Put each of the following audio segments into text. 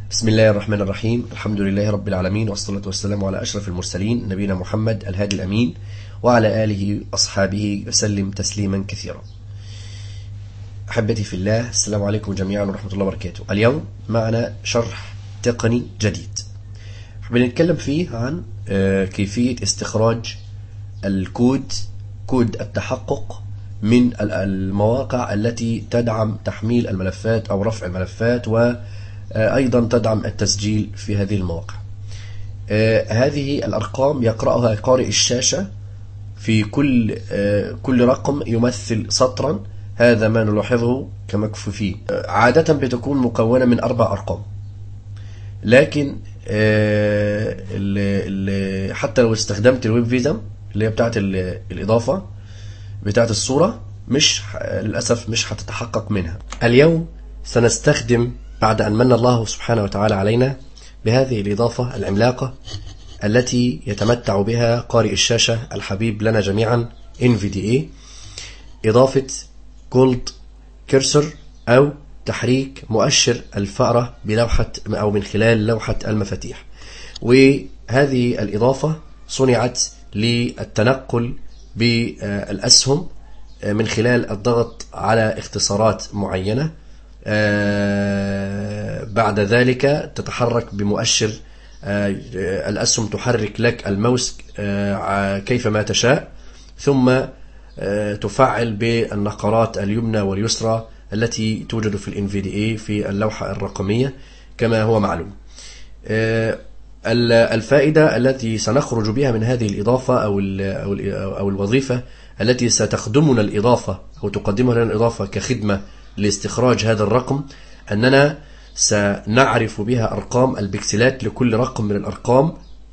بسم الله الرحمن الرحيم. الحمد لله رب العالمين، والصلاة والسلام على أشرف المرسلين نبينا محمد الهادي الأمين وعلى آله وأصحابه وسلم تسليما كثيرا. أحبتي في الله، السلام عليكم جميعا ورحمة الله وبركاته. اليوم معنا شرح تقني جديد بنتكلم فيه عن كيفية استخراج كود التحقق من المواقع التي تدعم تحميل الملفات أو رفع الملفات، وأيضا تدعم التسجيل في هذه المواقع. هذه الأرقام يقرأها قارئ الشاشة في كل رقم يمثل سطرا. هذا ما نلاحظه كمكفوفين. عادة بتكون مكونة من 4 أرقام، لكن حتى لو استخدمت الويب فيزا اللي هي بتاعت الإضافة بتاعت الصورة، للأسف مش هتتحقق منها. اليوم سنستخدم، بعد أن من الله سبحانه وتعالى علينا بهذه الإضافة العملاقة التي يتمتع بها قارئ الشاشة الحبيب لنا جميعا NVDA، إضافة جولد كيرسر أو تحريك مؤشر الفأرة بلوحة أو من خلال لوحة المفاتيح. وهذه الإضافة صنعت للتنقل بالأسهم من خلال الضغط على اختصارات معينة. بعد ذلك تتحرك بمؤشر الأسهم، تحرك لك الماوس كيفما تشاء، ثم تفعل بالنقرات اليمنى واليسرى التي توجد في الNVDA في اللوحة الرقمية كما هو معلوم. الفائدة التي سنخرج بها من هذه الإضافة أو الوظيفة التي ستخدمنا الإضافة أو تقدمها لنا الإضافة كخدمة لاستخراج هذا الرقم، أننا سنعرف بها أرقام البكسلات لكل رقم من الأرقام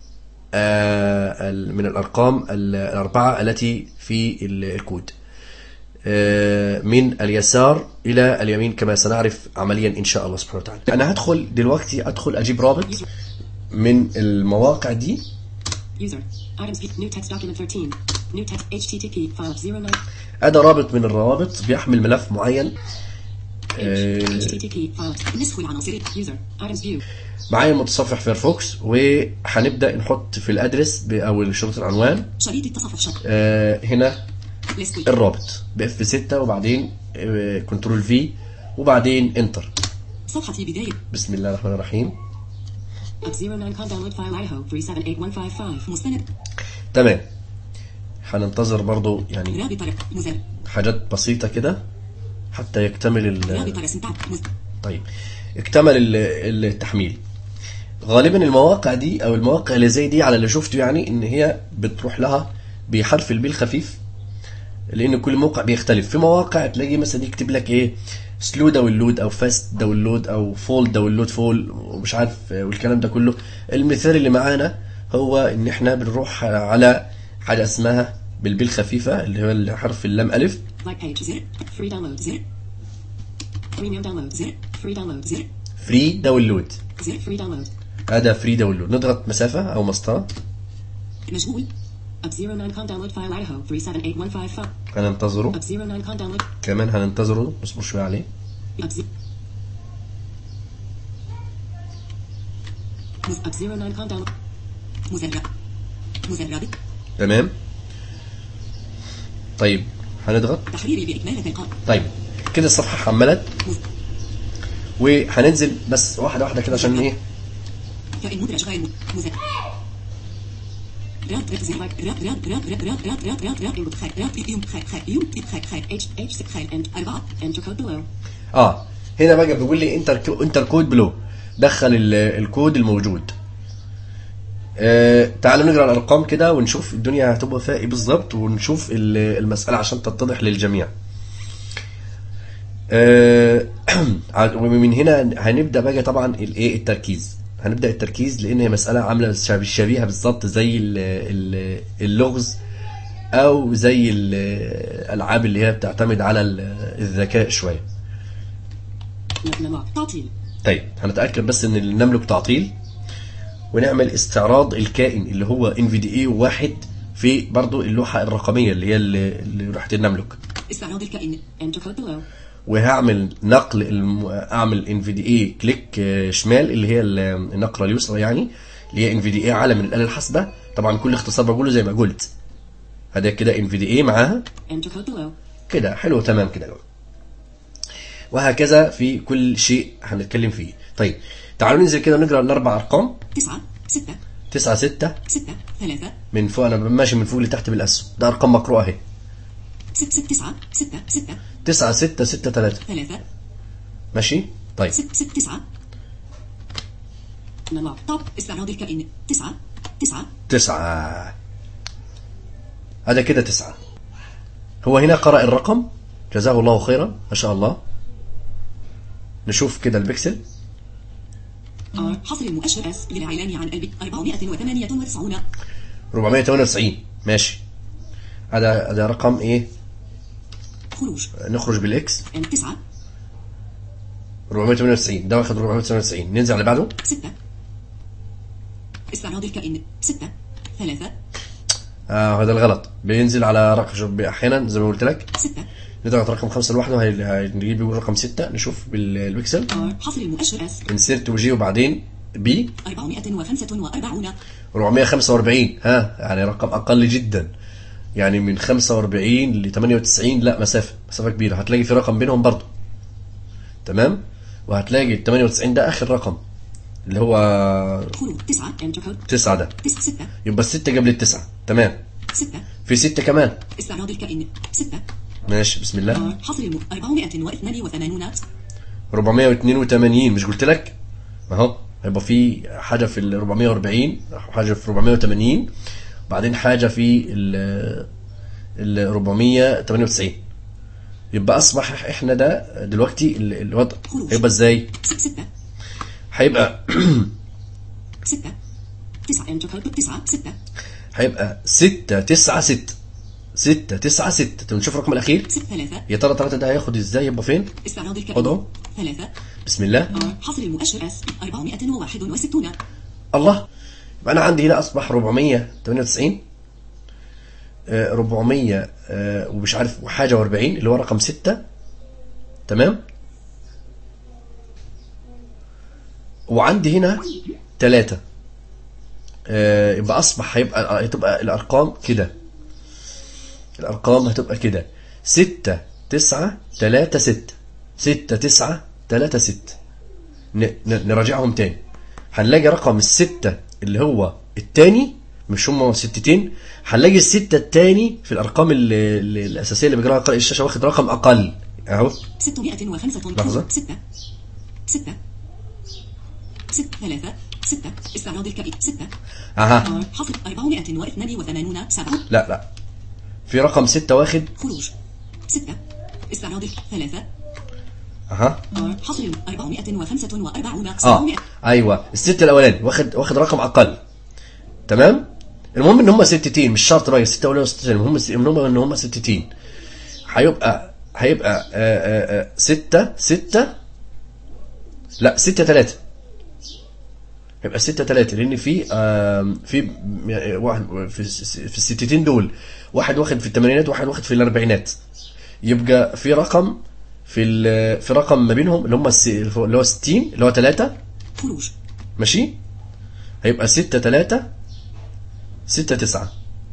الأربعة التي في الكود، من اليسار إلى اليمين كما سنعرف عمليا إن شاء الله سبحانه وتعالى. أنا هدخل دلوقتي أجيب رابط من المواقع دي. هذا رابط من الروابط بيحمل ملف معين. معايا متصفح فيرفوكس، وهنبدأ نحط في الأدرس أو شريط العنوان هنا الرابط بF6 وبعدين كنترول في وبعدين انتر. صفحة بداية. بسم الله الرحمن الرحيم. تمام. هننتظر برضو يعني حاجات بسيطة كده حتى يكتمل طيب اكتمل التحميل. غالبا المواقع دي او المواقع اللي زي دي على اللي شفته يعني ان هي بتروح لها بحرف البي الخفيف، لان كل موقع بيختلف. في مواقع تلاقي مثلا يكتب لك ايه سلو داونلود او فاست داونلود او فول داونلود فول ومش عارف والكلام ده كله. المثال اللي معانا هو ان احنا بنروح على حاجه اسمها بالبي الخفيفه اللي هو الحرف اللام الف. فري داونلود. هذا فري داونلود. نضغط مسافه او مسطره. مشغول. هننتظره كمان، هننتظره نصبر شويه عليه. تمام. طيب هنضغط. طيب كده الصفحه حملت، وهننزل بس واحده واحده كده عشان ايه. هنا بقى بيقول لي انتر كود بلو، دخل الكود الموجود. تعالوا نقرا الارقام كده ونشوف الدنيا هتبقى فيها ايه بالظبط، ونشوف المساله عشان تتضح للجميع. ومن هنا هنبدا بقى طبعا الايه التركيز. هنبدا التركيز لان هي مساله عامله شبيهه بالظبط زي اللغز او زي الالعاب اللي هي بتعتمد على الذكاء شويه. طيب هنتاكد بس ان نملك تعطيل، ونعمل استعراض الكائن اللي هو NVDA واحد في برضو اللوحه الرقميه اللي هي اللي راح نملك. استعراض الكائن وهعمل نقل اعمل NVDA كليك شمال اللي هي النقره اليسرى، يعني اللي هي NVDA على من الآلة الحاسبة. طبعا كل اختصار بقوله زي ما قلت، هذا كده NVDA معاها كده. حلو تمام كده. وهكذا في كل شيء هنتكلم فيه. طيب تعالوا ننزل كده ونقرا الاربع ارقام. 9 6 9 6 6 3 من فوق، انا ماشي من فوق لتحت بالاسهم، ده ارقام مقروءه اهي. 6 6 9 6 6 9 6 6 3 3 ماشي. طيب 6 6 9 طب استعراض الكائن 9 9 9 هذا كده 9. هو هنا قرأ الرقم، جزاه الله خيرا ما شاء الله. نشوف كده البكسل. حصر المؤشر اس للإعلان عن 498 498 ماشي. هذا رقم ايه؟ خروج. نخرج بالاكس 9 498 ده واخد 498. ننزل على بعده 6 استعراض الكائن 6 3 هذا الغلط، بينزل على رقم احيانا زي ما قلت لك 6 نضغط رقم 5 لوحده هنجيب رقم 6. نشوف بالبكسل. حصر المؤشر اس انسيرت وجي وبعدين بي 445 445. يعني رقم اقل جدا، يعني من 45 ل 98 لا مسافه كبيره. هتلاقي في رقم بينهم برضو تمام، وهتلاقي ال 98 ده اخر رقم اللي هو 9 ده 6 يبقى 6 قبل ال9 تمام. 6 في 6 كمان استعراض الكائن 6 ماشي. بسم الله. حصر 482 482 مش قلت لك اهو، هيبقى في حاجه في ال 440 حاجه في 480 بعدين حاجه في ال 498. يبقى اصبح احنا ده دلوقتي الوضع هيبقى ازاي؟ 6 هيبقى 6 9 9 6 هيبقى 6 9 6 6 9 6. نشوف الرقم الاخير 6 3 يا ترى 3 ده هياخد ازاي؟ يبقى فين؟ استعراض الكائن خده 3 بسم الله. حصر المؤشر اس 461 الله. يبقى انا عندي هنا اصبح 498 400 ومش عارف وحاجه و40 اللي هو رقم 6 تمام. وعندي هنا 3 يبقى اصبح هتبقى الارقام كده. الارقام هتبقى كده 6 9 3 6 6 9 3 6. نراجعهم تاني. هنلاقي رقم الستة اللي هو التاني، مش هم ستتين. هنلاقي الستة التاني في الارقام الاساسيه اللي بيقراها قارئ الشاشه واخد رقم اقل اهو 605 لحظه 6 6 6 3 6 استعراض الكائن 6 حصر 482 7 لا في رقم 6 واخد خروج 6 استعراض 3 حصر 445 ايوه الست الاولاني واخد رقم اقل تمام. المهم ان هم ستتين، مش شرط بقى 6 ولا 6، المهم ان هم ستتين. هيبقى 6 6 لا 6 3 هيبقى 6 3 لان في واحد في الستتين دول واحد واخد في الثمانينات وواحد واخد في الاربعينات. يبقى في رقم في رقم ما بينهم اللي هو 60 اللي هو 3 خروج ماشي. هيبقى 6 3 6 9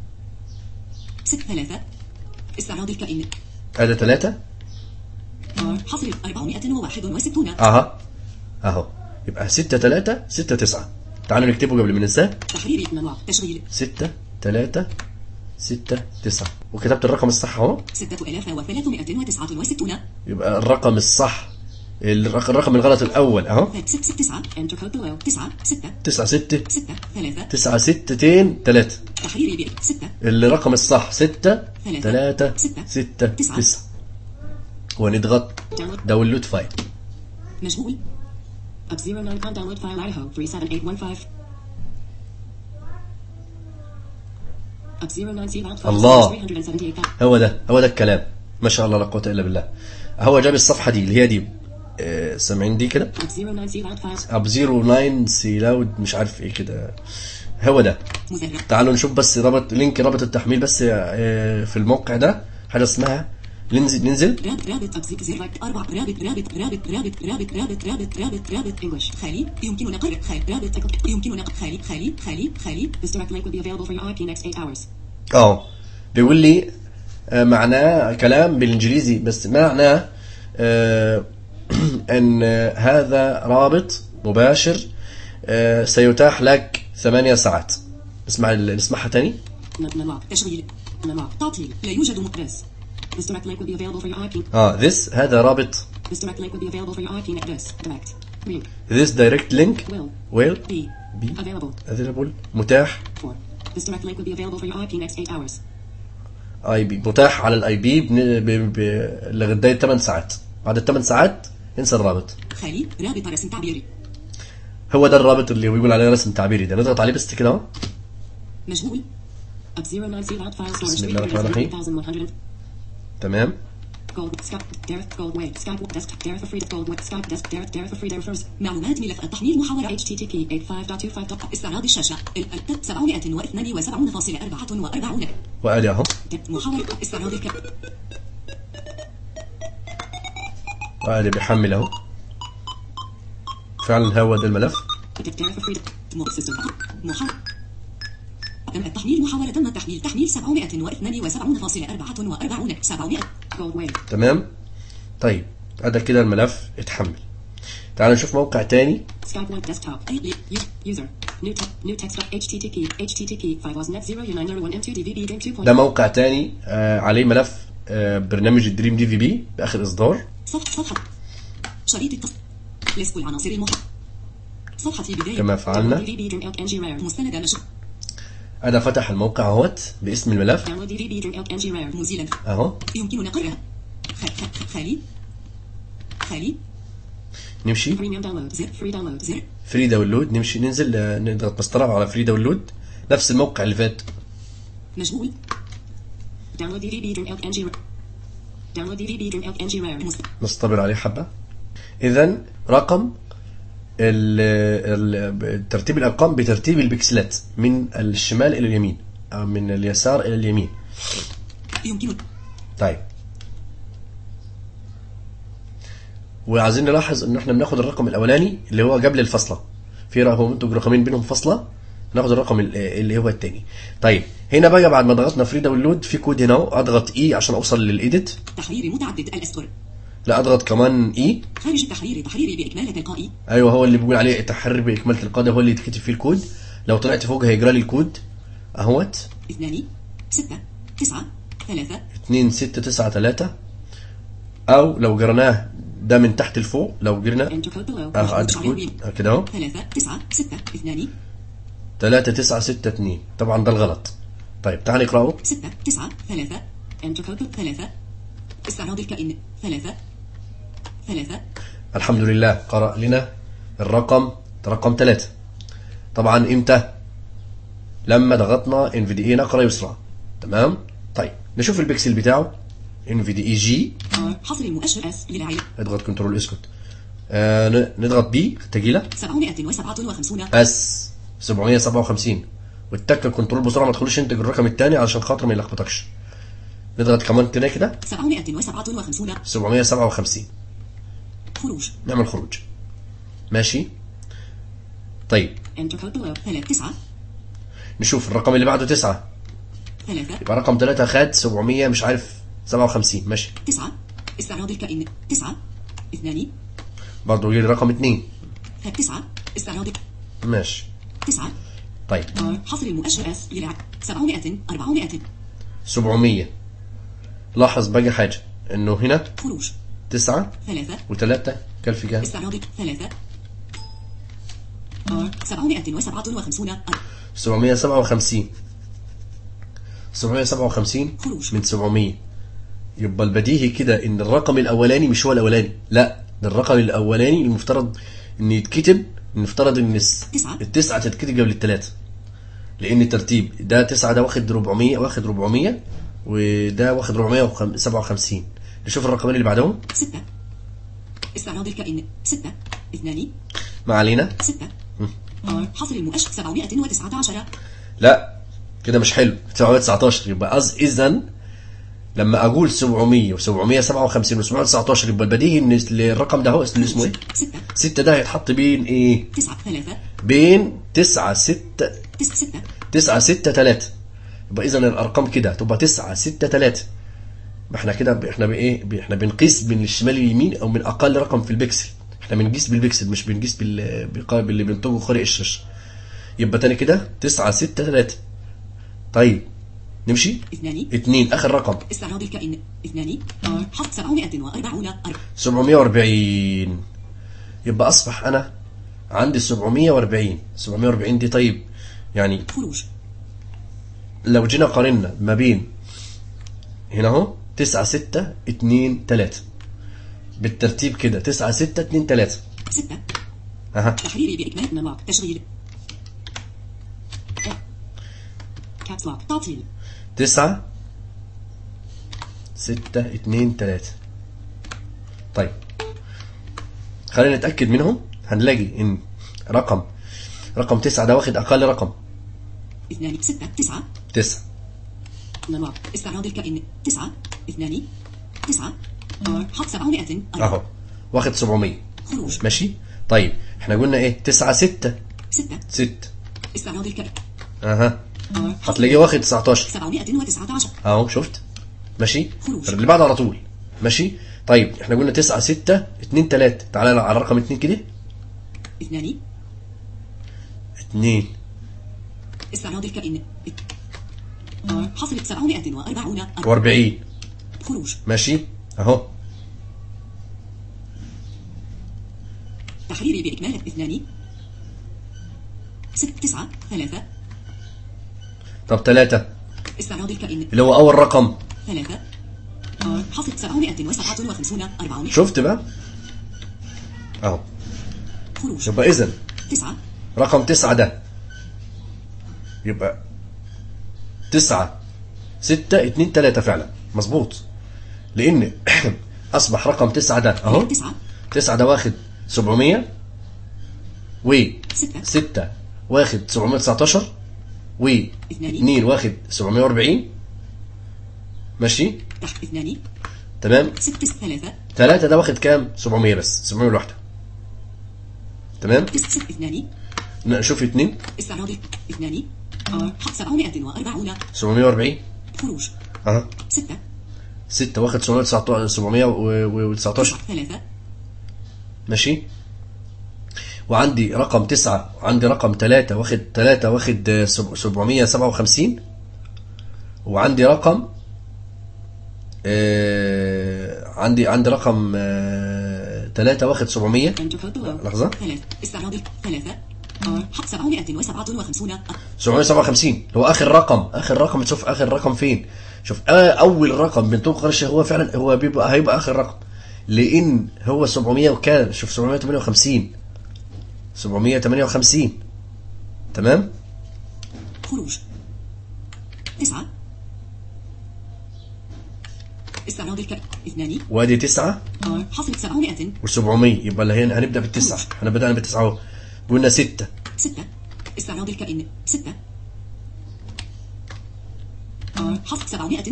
6 3 استعراض الكائن هذا 3 حصر 461 اهو يبقى 6 3 6 9. تعالوا نكتبه قبل ما ننساه. تحرير منوع تشغيل 6 3 6 9 وكتبت الرقم الصح اهو 6369. يبقى الرقم الصح الرقم الغلط الاول اهو 6 9 انتر كود بلو 9 6 9 6 6 3 9 6 3 تحرير بي 6 الرقم الصح 6 3 6 9 ونضغط داونلود فايل. مشغول up 09 con download file Idaho 37815 up 09 C loud file الله 378 هو ده الكلام ما شاء الله لا قوه الا بالله. هو جاب الصفحه دي اللي هي دي سامعين دي كده up 09 C loud files اب 09 سي لاود مش عارف ايه كده. هو ده. تعالوا نشوف بس رابط التحميل بس في الموقع ده حاجه اسمها ننزل. رابط أبزيك زر 4 رابط English خالي يمكننا قرأ رابط يمكننا خالي This direct link will be available for your IP next 8 hours. بيقول لي معناه كلام بالإنجليزي بس معناه أن هذا رابط مباشر سيتاح لك 8 ساعات. نسمعها تاني. تشغيل تعطيل لا يوجد مقراس. This direct link will be available for your IP. This هذا رابط. This direct link will be available for your IP next. This direct link will be available متاح. This direct link will be available for your IP next 8 hours. IP متاح على الاي بي لغايه 8 ساعات. بعد ال 8 ساعات انسى الرابط. خالي رابط رسم تعبيري. هو ده الرابط اللي بيقول عليه رسم تعبيري ده. نضغط عليه بس كده اهو. مشغول. بسم الله الرحمن الرحيم. تمام. معلومات ملف التحميل محاورة HTTP 85.25. استعراض الشاشة 772.44 وادي اهو. محاورة استعراض وادي بيحمل اهو. فعلا هو ده الملف. تم التحميل محاولة تم التحميل تحميل 772.44 700 تمام. طيب هذا كده الملف اتحمل. تعالوا نشوف موقع تاني. ده موقع تاني عليه ملف برنامج الدريم دي في بي بآخر إصدار. صفحة شريط لسك العناصر صفحة بداية كما فعلنا. مستند نشر. أنا فتح الموقع اهوت باسم الملف اهو. يمكننا قرأها. خالي نمشي. فري داونلود. نمشي ننزل نضغط مسطرة على فري داونلود. نفس الموقع اللي فات. مشغول. نصطبر عليه حبة. إذن رقم ترتيب الأرقام بترتيب البكسلات من الشمال إلى اليمين أو من اليسار إلى اليمين. يمكن. طيب وعايزين نلاحظ إن إحنا بناخد الرقم الأولاني اللي هو قبل الفصلة. في رقمين بينهم فصلة، ناخد الرقم اللي هو الثاني. طيب هنا بقى بعد ما ضغطنا فري داونلود في كود هنا اضغط اي عشان اوصل للايديت. تحرير متعدد الاسطر. لا اضغط كمان اي. خارج التحرير تحرير باكمال تلقائي. ايوه هو اللي بيقول عليه تحرير باكمال تلقائي، هو اللي يتكتب فيه الكود. لو طلعت فوق هيجرى لي الكود اهوت 2 6 9 3 2 6 9 3. او لو جرناه ده من تحت لفوق، لو جرنا الكود كده اهو 3 9 6 2 3 9 6 2. طبعا ده الغلط. طيب تعال نقراه. 6 9 3 انتر كود 3 استعراض الكائن 3. الحمد لله قرأ لنا رقم 3. طبعا امتى؟ لما ضغطنا NVDA نقرة يسرى. تمام. طيب نشوف البكسل بتاعه NVDA G. حصر المؤشر اس للعين. اضغط كنترول اسكت. نضغط بي تجيله 757 اس 757 والتك الكنترول بسرعه، ما تدخلوش انت الرقم الثاني علشان خاطر ما يلخبطكش. نضغط كمان تاني كده 757 خروج. نعمل خروج. ماشي. طيب انتر كود بلو 9 نشوف الرقم اللي بعده 9 يبقى رقم 3 خد 700 مش عارف 57. ماشي 9 استعراض الكائن 9 2 برضه يجي رقم 2 9 استعراض ماشي 9. طيب حصر المؤشر اس للعب 700 400 700. لاحظ بقى حاجة انه هنا خروج 9 و3 كل في كام؟ استعراض 3 757 من 700. يبقى البديهي كده ان الرقم الاولاني مش هو الاولاني، لا ده الرقم الاولاني المفترض ان يتكتب، المفترض ان التسعة تتكتب قبل الثلاثة، لان الترتيب ده 9 ده واخد 400 وده واخد 457. نشوف الرقمين اللي بعدهم 6 استعراض الكائن 6 2 ما علينا 6 حصر المؤشر 719. لا كده مش حلو 719. يبقى اذا لما اقول 700 و757 و719 يبقى البديهي ان الرقم ده هو اللي اسمه ايه؟ 6 6 ده هيتحط بين ايه؟ 9 3 بين 9 6 6 9 6 3. يبقى اذا الارقام كده هتبقى 9 6 3. ما احنا كده احنا بايه؟ احنا بنقيس من الشمال لليمين او من اقل رقم في البكسل. احنا بنقيس بالبكسل مش بنقيس باللي بينتجه خارج الشاشه. يبقى تاني كده 9 6 3. طيب نمشي 2 اخر رقم استعراض الكائن 2 حط 740 740. يبقى اصبح انا عندي 740 دي. طيب يعني خروج لو جينا قارنا ما بين هنا اهو 9 6 2 3 بالترتيب كده 9 6 2 3 6 اها تحريري بإكمال نمط تشغيل كابس لوك تعطيل 9 6 2 3. طيب خلينا نتأكد منهم. هنلاقي ان رقم 9 ده واخد اقل رقم 2 6 9. نمط استعراض الكائن 9 2 9 حط 700 اهو واخد 700. خروج ماشي. طيب احنا قلنا ايه؟ 9 6 6 استعراض الكائن اها هتلاقيه واخد 19 719 اهو شفت. ماشي. خروج. اللي بعده على طول. ماشي. طيب احنا قلنا 9 6 2 3. تعالى على رقم 2 كده 2 استعراض الكائن حصلت 740 خروج. ماشي اهو تحريري بإكمال 2 6 9 3 طب 3 استعراض الكائن اللي هو اول رقم 3 حصلت 757 400 شفت بقى اهو. خروج. يبقى اذا 9 رقم 9 ده يبقى 9 6 2 3 فعلا مظبوط. لان اصبح رقم 9 ده اهو 9 ده واخد 700 و 6 واخد 719 و 2 واخد 740. ماشي تحت 2 تمام. 6 3 ده واخد كام؟ 700 بس 700 لوحده. تمام. 6 2 نشوف 2 استعراض 2 حط 740 740 خروج. اها 6 6 واخد 719 3 ماشي. وعندي رقم 9 وعندي رقم 3 واخد 757. وعندي رقم عندي رقم 3 واخد 700. لحظة. استعراض 3 حط 757 757 هو اخر رقم. تشوف اخر رقم فين. شوف اول رقم بنتوب قرشه هو فعلا هو هيبقى اخر رقم. لان هو 700 وكام؟ شوف 758 تمام. خروج 9 استعراض الكائن 2 وادي 9 حصلت 700 و700. يبقى اللي هنا هنبدا بالتسعه. احنا بدانا بالتسعه اهو. قلنا 6 استعراض الكائن 6 حصلت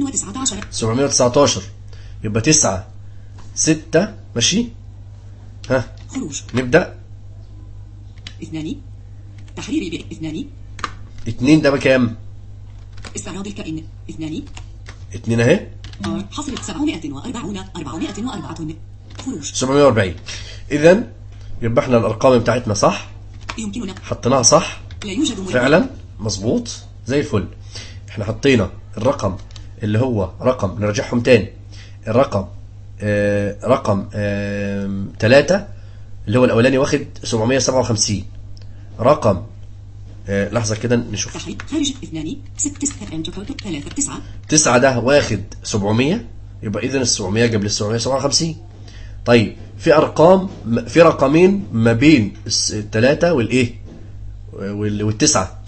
719. يبقى 9 6 ماشي. ها خروج. نبدا 2 تحريري ب 2 ده بكام؟ استعراض الكائن 2 اهي حصلت 404 خروج. 740. اذا يبقى احنا الارقام بتاعتنا صح. يمكننا حطيناها صح. لا يوجد فعلا مظبوط زي الفل. احنا حطينا الرقم اللي هو رقم نرجعهم تاني. الرقم رقم 3 اللي هو الاولاني واخد 757. رقم لحظة كده نشوف. خارج 2 6 3 9 ده واخد 700. يبقى اذا ال 700 قبل ال 757. طيب في رقمين ما بين الثلاثة والايه والتسعة.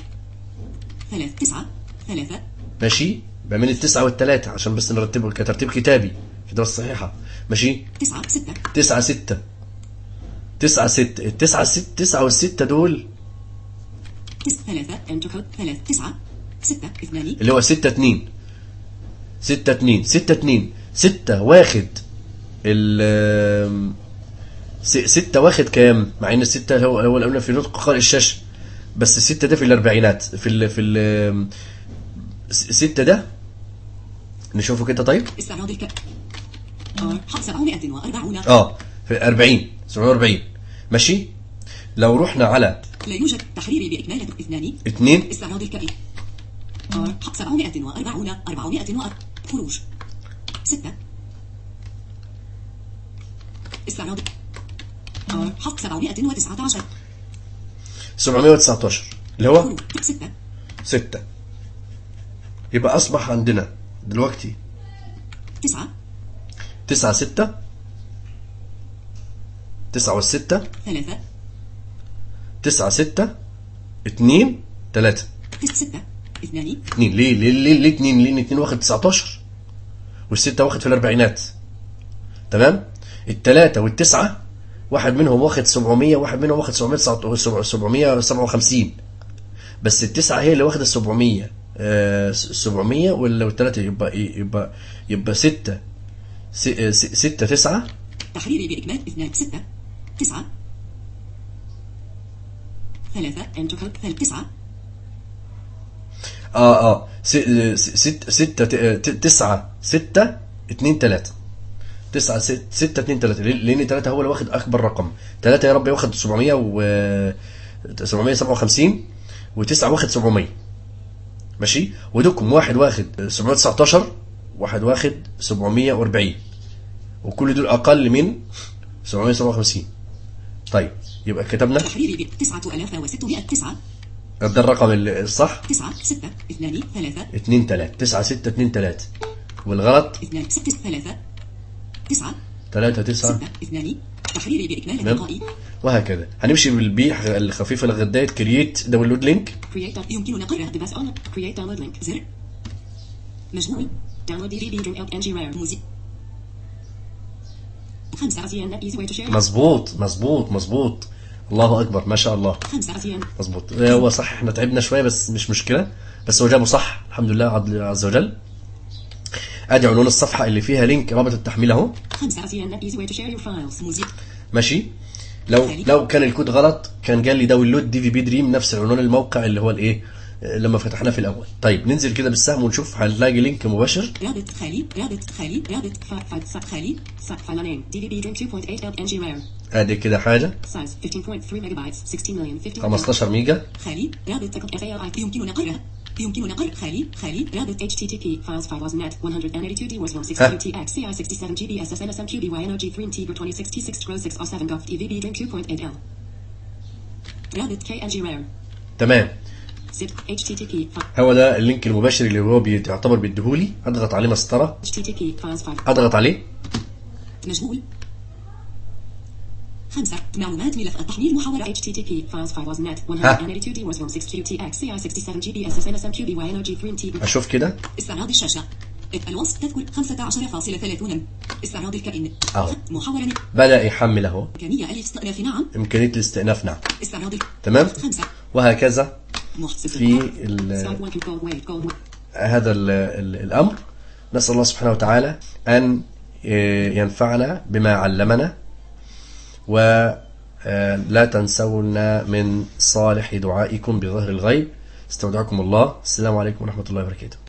3 ماشي. ما بين التسعة والثلاثة عشان بس نرتبه كترتيب كتابي كده بس صحيحة. ماشي. 9 6 9 والستة دول 3 9 6 2 اللي هو 6 2 6 2 6 2 6 واخد ال 6 واخد كام؟ مع ان الستة هو الأولى في نطق قارئ الشاشة، بس الستة ده في الأربعينات، في ال 6 ده نشوفه كده. طيب استعراض 740 في 40 740 ماشي. لو رحنا على لا يوجد تحرير بإكمال 2 استعراض الكائن 740 400 خروج 6 استعراض 719 اللي هو 6 6. يبقى أصبح عندنا دلوقتي 9 6 9 والستة 3 9 6 2 3 6 2 ليه 2 لأن 2 واخد 19 والستة واخد في الأربعينات. تمام. التلاتة والتسعة واحد منهم واخد 700 واحد منهم واخد 757، بس التسعة هي اللي واخدة 700 والتلاتة يبقى 6 9 تحريري بإكمال 2 6 9 3 انتر 9 6 9 6 2 3 9 6 2 3 لان 3 هو اللي واخد اكبر رقم. 3 يا رب واخد 700 و 757 و9 واخد 700 ماشي. ودكم واحد واخد 719 واحد واخد 740 وكل دول اقل من 757. طيب يبقى كتبنا تحريري 9609 ده الرقم الصح 9 6 2 3 2 3 9 6 2 3 والغلط 2 6 3 9 3 9 6 2 تحريري بإكمال اللقاء وهكذا. هنمشي بالبيع الخفيفة لغاية كرييت داونلود لينك. يمكننا قرأ بس اون كرييت داونلود لينك زر مجموع داونلود دي في بي ان جي رير موزيك 5 اسيان ايزي واي تو شير. مظبوط الله اكبر ما شاء الله 5 اسيان مظبوط. هو صح احنا تعبنا شوية بس مش مشكلة، بس هو جابه صح الحمد لله عز وجل. ادي عنوان الصفحة اللي فيها لينك رابط التحميل اهو. 5 اسيان ايزي واي تو شير يور فايلز موزيك ماشي. لو كان الكود غلط كان قال لي داونلود دي في بي دريم نفس عنوان الموقع اللي هو الايه لما فتحناه في الاول. طيب ننزل كده بالسهم ونشوف هنلاقي لينك مباشر. رابط خالي فايلانين دي في بي دريم 2.8 ان جي رير. ادي كده حاجه سايز 15.3 ميجا بايتس 15 ميجا. خالي رابط يمكننا قرأ خالي رابط HTTP files 5.net 182 D was 162 TX CI 67 GB SSN SMQB YNOG 3 Integer 26 T6 Grow 6 or 7 Gov EVB Dream 2.8 L رابط KNG Rare. تمام. HTTP هو ده اللينك المباشر اللي هو بيعتبر بيديهولي. اضغط عليه مسطره HTTP files 5 اضغط عليه مشغول 5 معلومات ملف التحميل محاولة HTTP files 5.net 182 D was 162 TX CI 67 GB SSN SMQB YNOG 3 Integer. اشوف كده استعراض الشاشة الوصف تذكر 15.30 استعراض الكائن محاولة بدأ يحمل اهو. إمكانية الاستئناف نعم. إمكانية الاستئناف نعم. استعراض تمام. 5 وهكذا في هذا الأمر. نسأل الله سبحانه وتعالى أن ينفعنا بما علمنا ولا تنسونا من صالح دعائكم بظهر الغيب. استودعكم الله. السلام عليكم ورحمة الله وبركاته.